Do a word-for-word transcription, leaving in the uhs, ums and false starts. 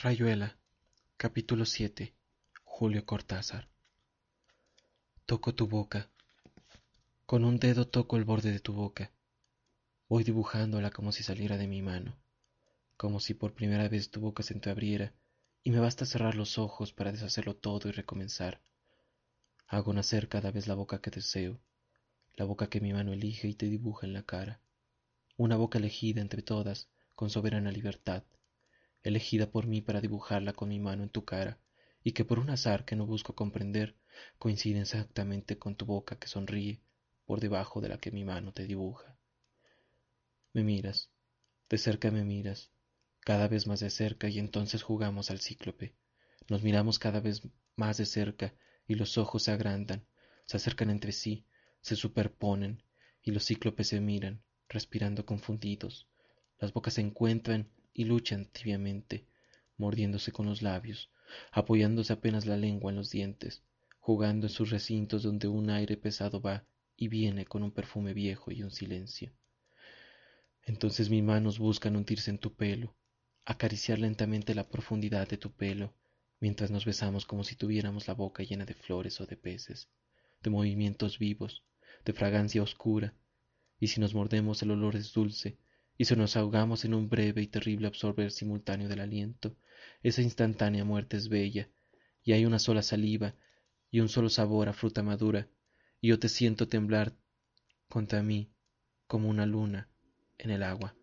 Rayuela, capítulo siete. Julio Cortázar. Toco tu boca. Con un dedo toco el borde de tu boca. Voy dibujándola como si saliera de mi mano, como si por primera vez tu boca se entreabriera y me basta cerrar los ojos para deshacerlo todo y recomenzar. Hago nacer cada vez la boca que deseo, la boca que mi mano elige y te dibuja en la cara. Una boca elegida entre todas, con soberana libertad, elegida por mí para dibujarla con mi mano en tu cara, y que por un azar que no busco comprender, coincide exactamente con tu boca que sonríe por debajo de la que mi mano te dibuja. Me miras, de cerca me miras, cada vez más de cerca, y entonces jugamos al cíclope. Nos miramos cada vez más de cerca, y los ojos se agrandan, se acercan entre sí, se superponen, y los cíclopes se miran, respirando confundidos. Las bocas se encuentran y luchan tibiamente, mordiéndose con los labios, apoyándose apenas la lengua en los dientes, jugando en sus recintos donde un aire pesado va y viene con un perfume viejo y un silencio. Entonces mis manos buscan hundirse en tu pelo, acariciar lentamente la profundidad de tu pelo, mientras nos besamos como si tuviéramos la boca llena de flores o de peces, de movimientos vivos, de fragancia oscura, y si nos mordemos el olor es dulce, y si nos ahogamos en un breve y terrible absorber simultáneo del aliento, esa instantánea muerte es bella, y hay una sola saliva y un solo sabor a fruta madura, y yo te siento temblar contra mí como una luna en el agua.